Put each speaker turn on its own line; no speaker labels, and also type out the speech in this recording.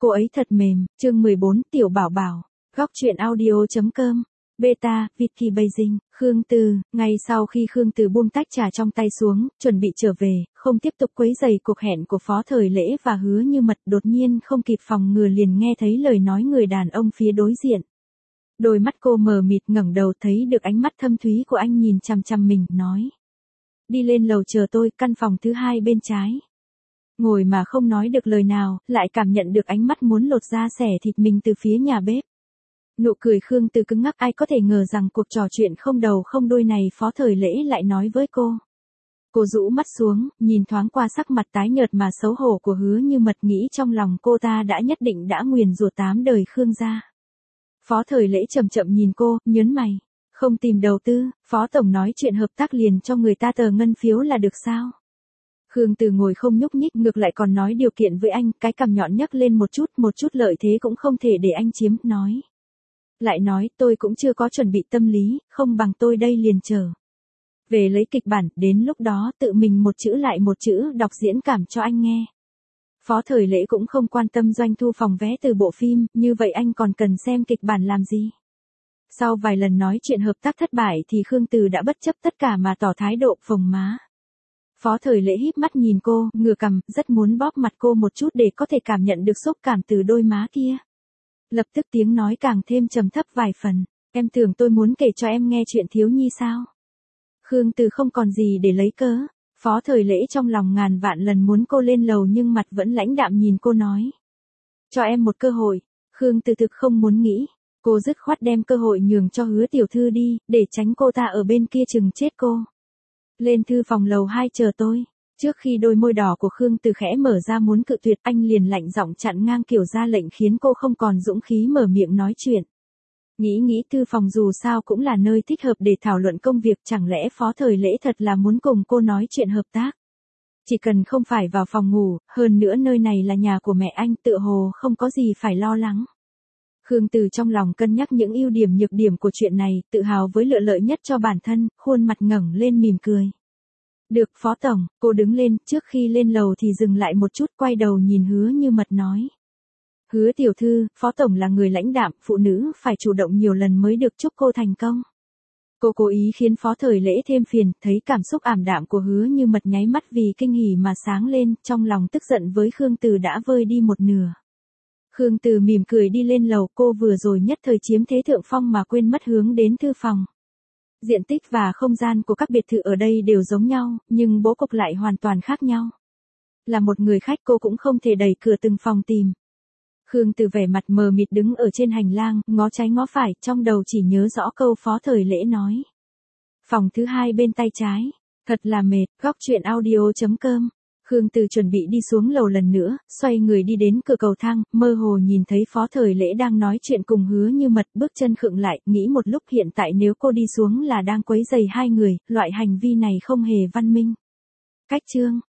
Cô ấy thật mềm, chương 14, Tiểu Bảo Bảo. Góc truyện audio.com. Beta, Vicky Beijing, Khương Từ. Ngay sau khi Khương Từ buông tách trà trong tay xuống, chuẩn bị trở về, không tiếp tục quấy rầy cuộc hẹn của Phó Thời Lễ và Hứa Như Mật, đột nhiên không kịp phòng ngừa liền nghe thấy lời nói người đàn ông phía đối diện. Đôi mắt cô mờ mịt ngẩng đầu thấy được ánh mắt thâm thúy của anh nhìn chằm chằm mình, nói. Đi lên lầu chờ tôi, căn phòng thứ 2 bên trái. Ngồi mà không nói được lời nào, lại cảm nhận được ánh mắt muốn lột da xẻ thịt mình từ phía nhà bếp. Nụ cười Khương Từ cứng ngắc, ai có thể ngờ rằng cuộc trò chuyện không đầu không đuôi này Phó Thời Lễ lại nói với cô. Cô rũ mắt xuống, nhìn thoáng qua sắc mặt tái nhợt mà xấu hổ của Hứa Như Mật, nghĩ trong lòng cô ta đã nhất định đã nguyền rủa 8 đời Khương gia. Phó Thời Lễ chậm chậm nhìn cô, nhớn mày. Không tìm đầu tư, Phó Tổng nói chuyện hợp tác liền cho người ta tờ ngân phiếu là được sao? Khương Từ ngồi không nhúc nhích, ngược lại còn nói điều kiện với anh, cái cằm nhọn nhấc lên một chút lợi thế cũng không thể để anh chiếm, nói. Lại nói, tôi cũng chưa có chuẩn bị tâm lý, không bằng tôi đây liền chờ. Về lấy kịch bản, đến lúc đó tự mình một chữ lại một chữ đọc diễn cảm cho anh nghe. Phó Thời Lễ cũng không quan tâm doanh thu phòng vé từ bộ phim, như vậy anh còn cần xem kịch bản làm gì? Sau vài lần nói chuyện hợp tác thất bại thì Khương Từ đã bất chấp tất cả mà tỏ thái độ phồng má. Phó Thời Lễ híp mắt nhìn cô, ngửa cằm, rất muốn bóp mặt cô một chút để có thể cảm nhận được xúc cảm từ đôi má kia. Lập tức tiếng nói càng thêm trầm thấp vài phần. Em tưởng tôi muốn kể cho em nghe chuyện thiếu nhi sao? Khương Từ không còn gì để lấy cớ. Phó Thời Lễ trong lòng ngàn vạn lần muốn cô lên lầu nhưng mặt vẫn lãnh đạm nhìn cô, nói. Cho em một cơ hội. Khương Từ thực không muốn nghĩ. Cô dứt khoát đem cơ hội nhường cho Hứa tiểu thư đi, để tránh cô ta ở bên kia chừng chết cô. Lên thư phòng lầu 2 chờ tôi. Trước khi đôi môi đỏ của Khương Từ khẽ mở ra muốn cự tuyệt, anh liền lạnh giọng chặn ngang, kiểu ra lệnh khiến cô không còn dũng khí mở miệng nói chuyện. Nghĩ thư phòng dù sao cũng là nơi thích hợp để thảo luận công việc, chẳng lẽ Phó Thời Lễ thật là muốn cùng cô nói chuyện hợp tác? Chỉ cần không phải vào phòng ngủ, hơn nữa nơi này là nhà của mẹ anh, tựa hồ không có gì phải lo lắng. Khương Từ trong lòng cân nhắc những ưu điểm nhược điểm của chuyện này, tự hào với lựa lợi nhất cho bản thân, khuôn mặt ngẩng lên mỉm cười. Được Phó Tổng, cô đứng lên, trước khi lên lầu thì dừng lại một chút, quay đầu nhìn Hứa Như Mật nói. Hứa tiểu thư, Phó Tổng là người lãnh đạm, phụ nữ phải chủ động nhiều lần mới được, chúc cô thành công. Cô cố ý khiến Phó Thời Lễ thêm phiền, thấy cảm xúc ảm đạm của Hứa Như Mật nháy mắt vì kinh hỉ mà sáng lên, trong lòng tức giận với Khương Từ đã vơi đi một nửa. Khương Từ mỉm cười đi lên lầu, cô vừa rồi nhất thời chiếm thế thượng phong mà quên mất hướng đến thư phòng. Diện tích và không gian của các biệt thự ở đây đều giống nhau, nhưng bố cục lại hoàn toàn khác nhau. Là một người khách cô cũng không thể đẩy cửa từng phòng tìm. Khương Từ vẻ mặt mờ mịt đứng ở trên hành lang, ngó trái ngó phải, trong đầu chỉ nhớ rõ câu Phó Thời Lễ nói. Phòng thứ 2 bên tay trái. Thật là mệt. Góc truyện audio.com. Khương Từ chuẩn bị đi xuống lầu lần nữa, xoay người đi đến cửa cầu thang, mơ hồ nhìn thấy Phó Thời Lễ đang nói chuyện cùng Hứa Như Mật, bước chân khựng lại, nghĩ một lúc hiện tại nếu cô đi xuống là đang quấy rầy hai người, loại hành vi này không hề văn minh. Cách chương.